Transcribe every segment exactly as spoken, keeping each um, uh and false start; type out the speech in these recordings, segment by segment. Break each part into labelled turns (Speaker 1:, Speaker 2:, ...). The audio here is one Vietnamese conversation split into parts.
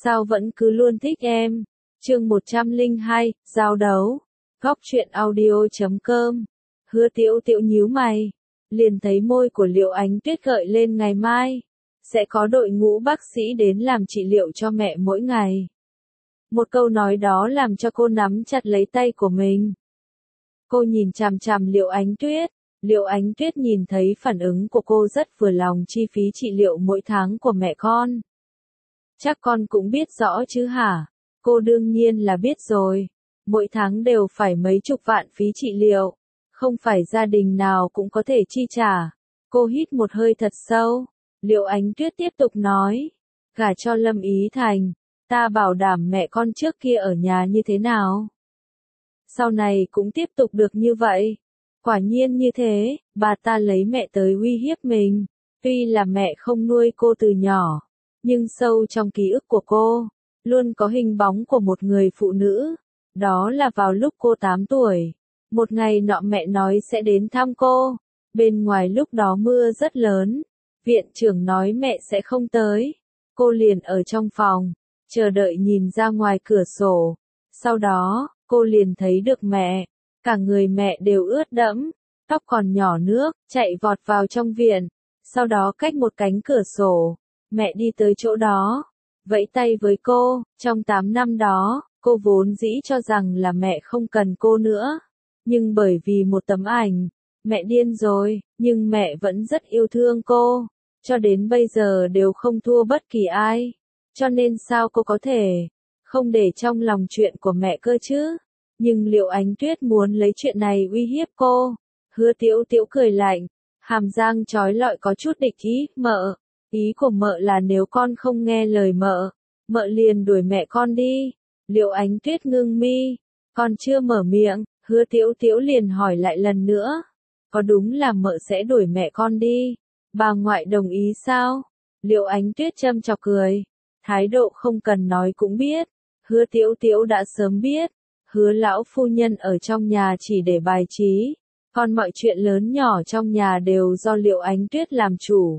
Speaker 1: sao vẫn cứ luôn thích em. Chương một trăm lẻ hai, giao đấu. Góc truyện audio chấm com. Hứa Tiểu Tiểu nhíu mày, liền thấy môi của Liệu Ánh Tuyết gợi lên ngày mai sẽ có đội ngũ bác sĩ đến làm trị liệu cho mẹ mỗi ngày. Một câu nói đó làm cho cô nắm chặt lấy tay của mình. Cô nhìn chằm chằm Liệu Ánh Tuyết. Liệu Ánh Tuyết nhìn thấy phản ứng của cô rất vừa lòng chi phí trị liệu mỗi tháng của mẹ con. Chắc con cũng biết rõ chứ hả? Cô đương nhiên là biết rồi. Mỗi tháng đều phải mấy chục vạn phí trị liệu. Không phải gia đình nào cũng có thể chi trả. Cô hít một hơi thật sâu. Liệu Ánh Tuyết tiếp tục nói. Gả cho Lâm Ý Thành, ta bảo đảm mẹ con trước kia ở nhà như thế nào. Sau này cũng tiếp tục được như vậy. Quả nhiên như thế, bà ta lấy mẹ tới uy hiếp mình. Tuy là mẹ không nuôi cô từ nhỏ, nhưng sâu trong ký ức của cô, luôn có hình bóng của một người phụ nữ. Đó là vào lúc cô tám tuổi. Một ngày nọ mẹ nói sẽ đến thăm cô. Bên ngoài lúc đó mưa rất lớn. Viện trưởng nói mẹ sẽ không tới. Cô liền ở trong phòng, chờ đợi nhìn ra ngoài cửa sổ. Sau đó, cô liền thấy được mẹ. Cả người mẹ đều ướt đẫm, tóc còn nhỏ nước, chạy vọt vào trong viện. Sau đó cách một cánh cửa sổ, mẹ đi tới chỗ đó, vẫy tay với cô. Trong tám năm đó, cô vốn dĩ cho rằng là mẹ không cần cô nữa. Nhưng bởi vì một tấm ảnh, mẹ điên rồi, nhưng mẹ vẫn rất yêu thương cô. Cho đến bây giờ đều không thua bất kỳ ai. Cho nên sao cô có thể không để trong lòng chuyện của mẹ cơ chứ? Nhưng Liệu Ánh Tuyết muốn lấy chuyện này uy hiếp cô. Hứa Tiểu Tiểu cười lạnh, hàm răng trói lọi có chút địch ý. Mợ, ý của mợ là nếu con không nghe lời mợ, mợ liền đuổi mẹ con đi. Liệu Ánh Tuyết ngưng mi, còn chưa mở miệng, Hứa Tiểu Tiểu liền hỏi lại lần nữa. Có đúng là mợ sẽ đuổi mẹ con đi? Bà ngoại đồng ý sao? Liệu Ánh Tuyết châm chọc cười, thái độ không cần nói cũng biết. Hứa Tiểu Tiểu đã sớm biết. Hứa lão phu nhân ở trong nhà chỉ để bài trí, còn mọi chuyện lớn nhỏ trong nhà đều do Liệu Ánh Tuyết làm chủ.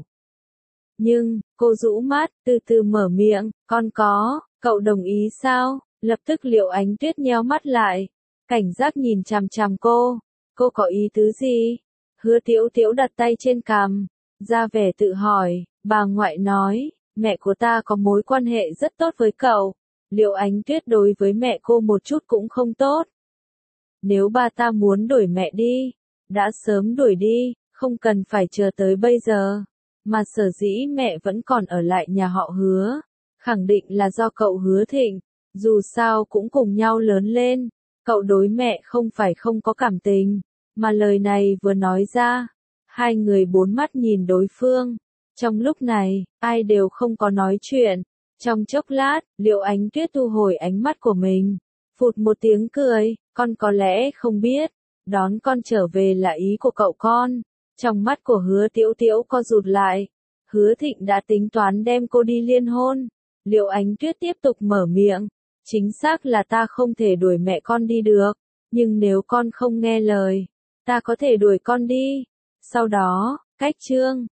Speaker 1: Nhưng, cô rũ mắt, từ từ mở miệng, con có, cậu đồng ý sao? Lập tức Liệu Ánh Tuyết nheo mắt lại, cảnh giác nhìn chằm chằm cô. Cô có ý tứ gì? Hứa Tiểu Tiểu đặt tay trên cằm, ra vẻ tự hỏi. Bà ngoại nói, mẹ của ta có mối quan hệ rất tốt với cậu. Liệu Ánh Tuyết đối với mẹ cô một chút cũng không tốt. Nếu bà ta muốn đuổi mẹ đi, đã sớm đuổi đi, không cần phải chờ tới bây giờ. Mà sở dĩ mẹ vẫn còn ở lại nhà họ Hứa, khẳng định là do cậu Hứa Thịnh. Dù sao cũng cùng nhau lớn lên, cậu đối mẹ không phải không có cảm tình. Mà lời này vừa nói ra, hai người bốn mắt nhìn đối phương. Trong lúc này, ai đều không có nói chuyện. Trong chốc lát, Liệu Ánh Tuyết thu hồi ánh mắt của mình, phụt một tiếng cười, con có lẽ không biết, đón con trở về là ý của cậu con. Trong mắt của Hứa Tiểu Tiểu co rụt lại, Hứa Thịnh đã tính toán đem cô đi liên hôn. Liệu Ánh Tuyết tiếp tục mở miệng, chính xác là ta không thể đuổi mẹ con đi được, nhưng nếu con không nghe lời, ta có thể đuổi con đi. Sau đó, cách chương